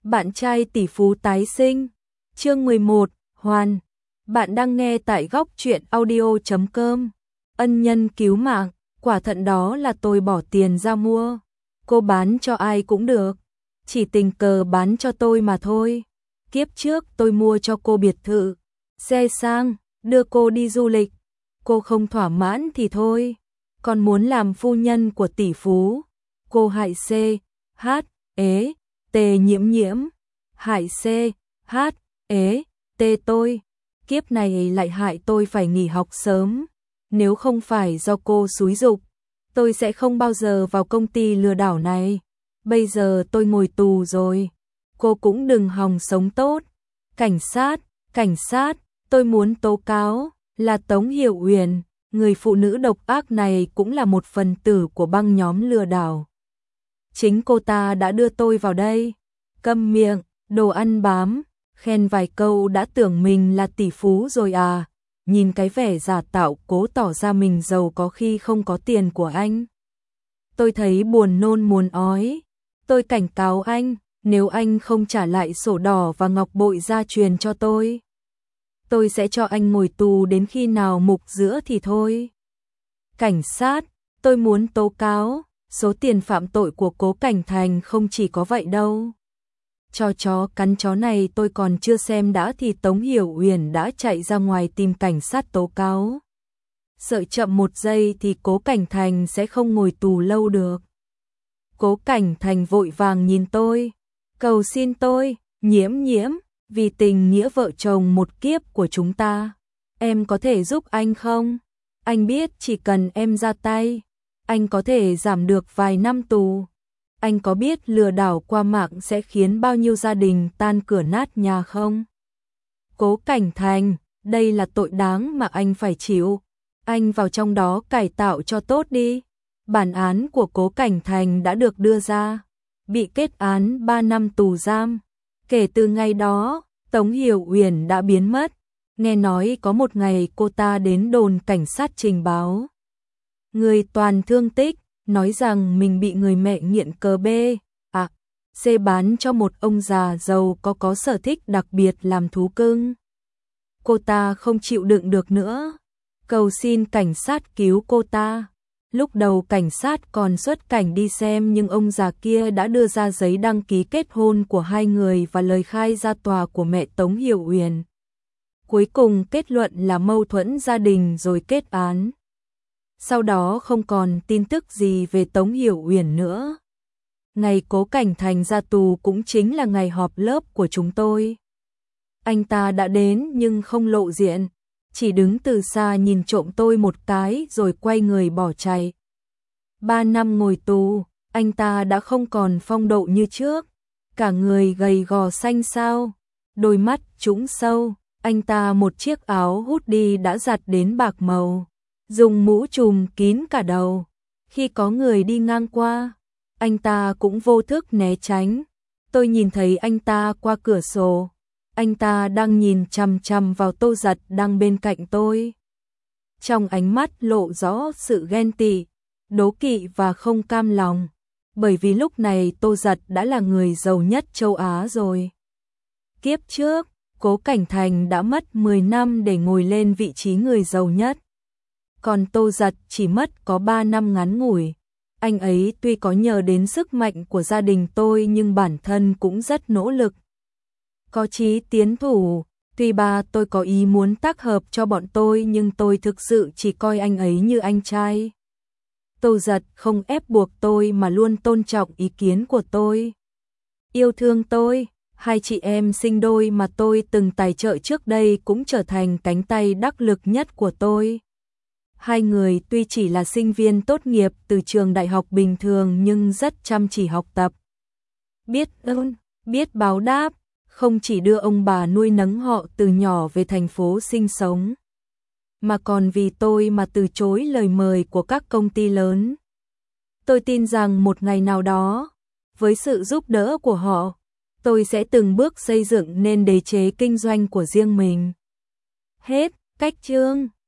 Bạn trai tỷ phú tái sinh. Chương 11, Hoàn. Bạn đang nghe tại góc truyện audio.com. Ân nhân cứu mạng, quả thận đó là tôi bỏ tiền ra mua. Cô bán cho ai cũng được, chỉ tình cờ bán cho tôi mà thôi. Kiếp trước tôi mua cho cô biệt thự, xe sang, đưa cô đi du lịch. Cô không thỏa mãn thì thôi, còn muốn làm phu nhân của tỷ phú. Cô hại C, H, ế, T nhiễm nhiễm, hại C, H, ế, T tôi. Kiếp này lại hại tôi phải nghỉ học sớm. Nếu không phải do cô xúi giục, tôi sẽ không bao giờ vào công ty lừa đảo này. Bây giờ tôi ngồi tù rồi, cô cũng đừng hòng sống tốt. Cảnh sát, tôi muốn tố cáo là Tống Hiểu Uyển, người phụ nữ độc ác này cũng là một phần tử của băng nhóm lừa đảo. Chính cô ta đã đưa tôi vào đây. Câm miệng, đồ ăn bám, khen vài câu đã tưởng mình là tỷ phú rồi à. Nhìn cái vẻ giả tạo cố tỏ ra mình giàu có khi không có tiền của anh. Tôi thấy buồn nôn muốn ói. Tôi cảnh cáo anh, nếu anh không trả lại sổ đỏ và ngọc bội gia truyền cho tôi sẽ cho anh ngồi tù đến khi nào mục giữa thì thôi. Cảnh sát, tôi muốn tố cáo, số tiền phạm tội của Cố Cảnh Thành không chỉ có vậy đâu. Cho chó cắn chó này tôi còn chưa xem đã thì Tống Hiểu Uyển đã chạy ra ngoài tìm cảnh sát tố cáo. Sợ chậm một giây thì Cố Cảnh Thành sẽ không ngồi tù lâu được. Cố Cảnh Thành vội vàng nhìn tôi, cầu xin tôi, nhiễm nhiễm, vì tình nghĩa vợ chồng một kiếp của chúng ta, em có thể giúp anh không? Anh biết chỉ cần em ra tay, anh có thể giảm được vài năm tù. Anh có biết lừa đảo qua mạng sẽ khiến bao nhiêu gia đình tan cửa nát nhà không? Cố Cảnh Thành, đây là tội đáng mà anh phải chịu. Anh vào trong đó cải tạo cho tốt đi. Bản án của Cố Cảnh Thành đã được đưa ra, bị kết án 3 năm tù giam. Kể từ ngày đó, Tống Hiểu Uyển đã biến mất. Nghe nói có một ngày cô ta đến đồn cảnh sát trình báo. Người toàn thương tích, nói rằng mình bị người mẹ nghiện cờ B, C bán cho một ông già giàu có sở thích đặc biệt làm thú cưng. Cô ta không chịu đựng được nữa, cầu xin cảnh sát cứu cô ta. Lúc đầu cảnh sát còn xuất cảnh đi xem nhưng ông già kia đã đưa ra giấy đăng ký kết hôn của hai người và lời khai ra tòa của mẹ Tống Hiểu Uyển. Cuối cùng kết luận là mâu thuẫn gia đình rồi kết án. Sau đó không còn tin tức gì về Tống Hiểu Uyển nữa. Ngày Cố Cảnh Thành ra tù cũng chính là ngày họp lớp của chúng tôi. Anh ta đã đến nhưng không lộ diện, chỉ đứng từ xa nhìn trộm tôi một cái rồi quay người bỏ chạy. 3 năm ngồi tù, anh ta đã không còn phong độ như trước, cả người gầy gò xanh xao, đôi mắt trũng sâu, anh ta một chiếc áo hút đi đã giặt đến bạc màu, dùng mũ trùm kín cả đầu. Khi có người đi ngang qua, anh ta cũng vô thức né tránh. Tôi nhìn thấy anh ta qua cửa sổ. Anh ta đang nhìn chằm chằm vào Tô Giật đang bên cạnh tôi. Trong ánh mắt lộ rõ sự ghen tị, đố kỵ và không cam lòng. Bởi vì lúc này Tô Giật đã là người giàu nhất châu Á rồi. Kiếp trước, Cố Cảnh Thành đã mất 10 năm để ngồi lên vị trí người giàu nhất. Còn Tô Giật chỉ mất có 3 năm ngắn ngủi. Anh ấy tuy có nhờ đến sức mạnh của gia đình tôi nhưng bản thân cũng rất nỗ lực. Có chí tiến thủ, tuy ba tôi có ý muốn tác hợp cho bọn tôi nhưng tôi thực sự chỉ coi anh ấy như anh trai. Tô Giật không ép buộc tôi mà luôn tôn trọng ý kiến của tôi. Yêu thương tôi, hai chị em sinh đôi mà tôi từng tài trợ trước đây cũng trở thành cánh tay đắc lực nhất của tôi. Hai người tuy chỉ là sinh viên tốt nghiệp từ trường đại học bình thường nhưng rất chăm chỉ học tập. Biết ơn, biết báo đáp, không chỉ đưa ông bà nuôi nấng họ từ nhỏ về thành phố sinh sống, mà còn vì tôi mà từ chối lời mời của các công ty lớn. Tôi tin rằng một ngày nào đó, với sự giúp đỡ của họ, tôi sẽ từng bước xây dựng nên đế chế kinh doanh của riêng mình. Hết, cách chương.